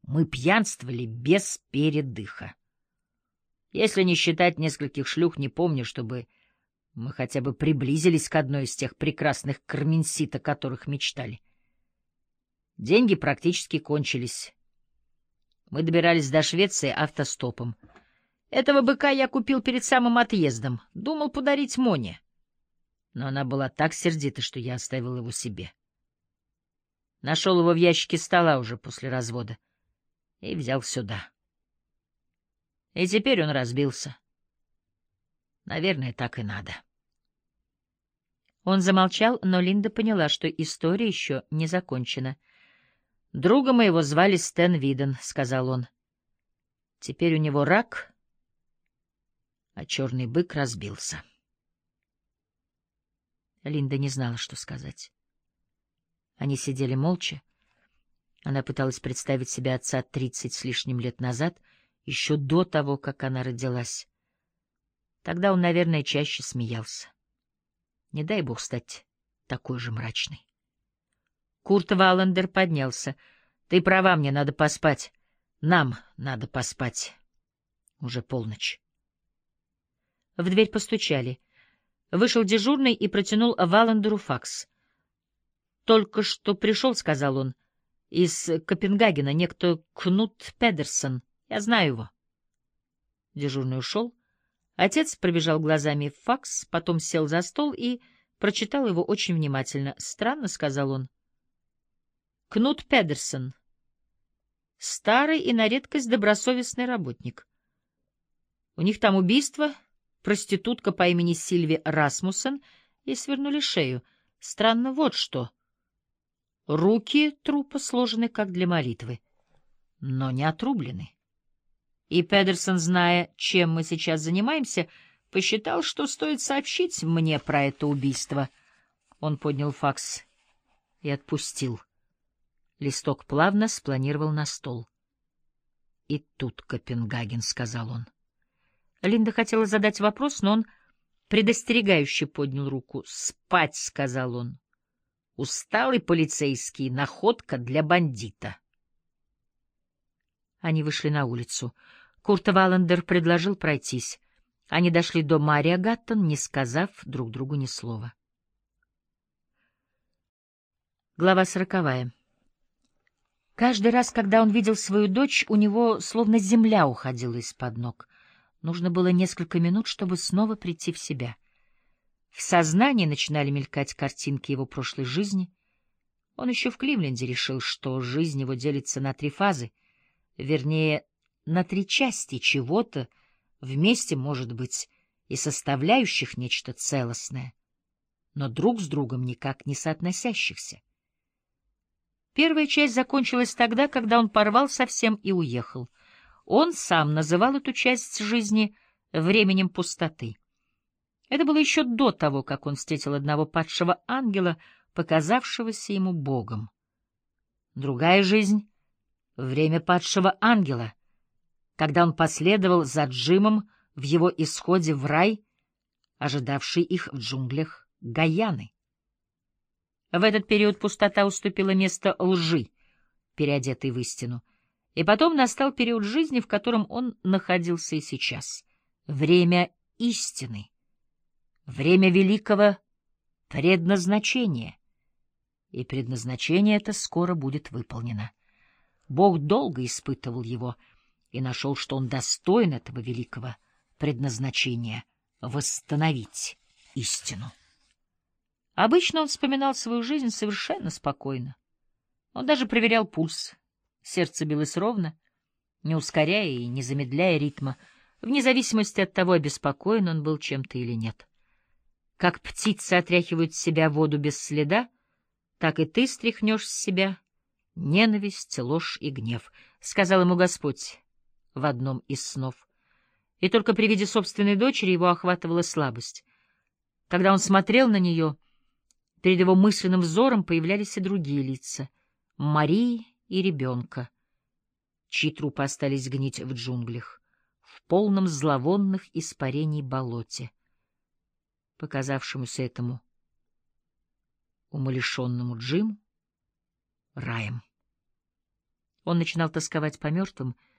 Мы пьянствовали без передыха. Если не считать нескольких шлюх, не помню, чтобы мы хотя бы приблизились к одной из тех прекрасных карменсит, о которых мечтали. Деньги практически кончились. Мы добирались до Швеции автостопом. Этого быка я купил перед самым отъездом. Думал подарить Моне. Но она была так сердита, что я оставил его себе. Нашел его в ящике стола уже после развода и взял сюда. И теперь он разбился. Наверное, так и надо. Он замолчал, но Линда поняла, что история еще не закончена. «Друга моего звали Стэн Виден», — сказал он. «Теперь у него рак, а черный бык разбился». Линда не знала, что сказать. Они сидели молча. Она пыталась представить себе отца 30 с лишним лет назад, еще до того, как она родилась. Тогда он, наверное, чаще смеялся. Не дай бог стать такой же мрачной. Курт Валлендер поднялся. «Ты права, мне надо поспать. Нам надо поспать. Уже полночь». В дверь постучали. Вышел дежурный и протянул Валлендеру факс. «Только что пришел», — сказал он, — «из Копенгагена, некто Кнут Педерсон. Я знаю его». Дежурный ушел. Отец пробежал глазами факс, потом сел за стол и прочитал его очень внимательно. «Странно», — сказал он. «Кнут Педерсон. Старый и на редкость добросовестный работник. У них там убийство, проститутка по имени Сильви Расмуссен, и свернули шею. Странно вот что. Руки трупа сложены, как для молитвы, но не отрублены. И Педерсон, зная, чем мы сейчас занимаемся, посчитал, что стоит сообщить мне про это убийство». Он поднял факс и отпустил. Листок плавно спланировал на стол. «И тут Копенгаген», — сказал он. Линда хотела задать вопрос, но он предостерегающе поднял руку. «Спать», — сказал он. «Усталый полицейский, находка для бандита». Они вышли на улицу. Курт Валлендер предложил пройтись. Они дошли до Мария Гаттон, не сказав друг другу ни слова. Глава 40. Каждый раз, когда он видел свою дочь, у него словно земля уходила из-под ног. Нужно было несколько минут, чтобы снова прийти в себя. В сознании начинали мелькать картинки его прошлой жизни. Он еще в Кливленде решил, что жизнь его делится на 3 фазы, вернее, на 3 части чего-то, вместе, может быть, и составляющих нечто целостное, но друг с другом никак не соотносящихся. Первая часть закончилась тогда, когда он порвал совсем и уехал. Он сам называл эту часть жизни временем пустоты. Это было еще до того, как он встретил одного падшего ангела, показавшегося ему Богом. Другая жизнь — время падшего ангела, когда он последовал за Джимом в его исходе в рай, ожидавший их в джунглях Гайаны. В этот период пустота уступила место лжи, переодетой в истину. И потом настал период жизни, в котором он находился и сейчас. Время истины. Время великого предназначения. И предназначение это скоро будет выполнено. Бог долго испытывал его и нашел, что он достоин этого великого предназначения — восстановить истину. Обычно он вспоминал свою жизнь совершенно спокойно. Он даже проверял пульс. Сердце билось ровно, не ускоряя и не замедляя ритма, вне зависимости от того, обеспокоен он был чем-то или нет. Как птицы отряхивают с себя воду без следа, так и ты стряхнешь с себя ненависть, ложь и гнев, — сказал ему Господь в одном из снов. И только при виде собственной дочери его охватывала слабость. Когда он смотрел на нее, перед его мысленным взором появлялись и другие лица — Марии и ребенка, чьи трупы остались гнить в джунглях, в полном зловонных испарений болоте, показавшемуся этому умалишенному Джиму раем. Он начинал тосковать по мертвым,